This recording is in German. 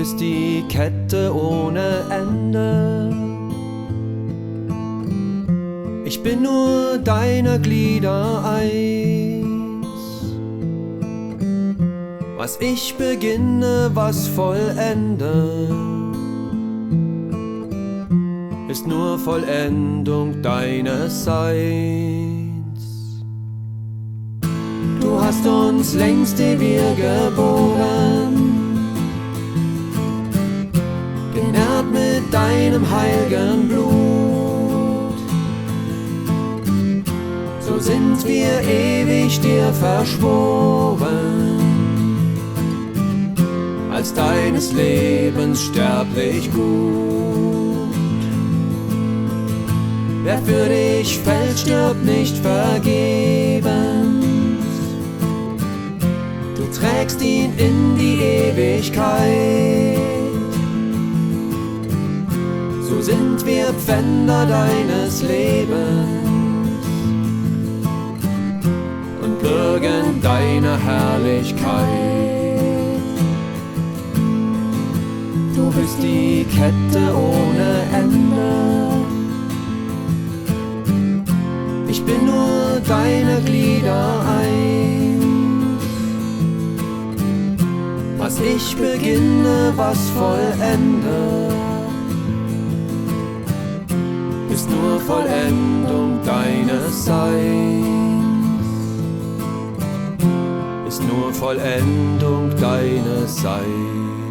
bist die Kette ohne Ende. Ich bin nur deiner Glieder eins. Was ich beginne, was vollende, ist nur Vollendung deines Seins. Du hast uns längst ehe wir geboren, genährt mit deinem heiligen Blut. So sind wir ewig dir verschworen, als deines Lebens sterblich Gut. Wer für dich fällt, stirbt nicht vergebens. Du trägst ihn in die Ewigkeit. So sind wir Pfänder deines Lebens und bürgen deiner Herrlichkeit. Du bist die Kette ohne Ende. Ich bin nur deiner Glieder eins. Was ich beginne, was vollende, ist nur Vollendung deines Seins. Ist nur Vollendung deines Seins.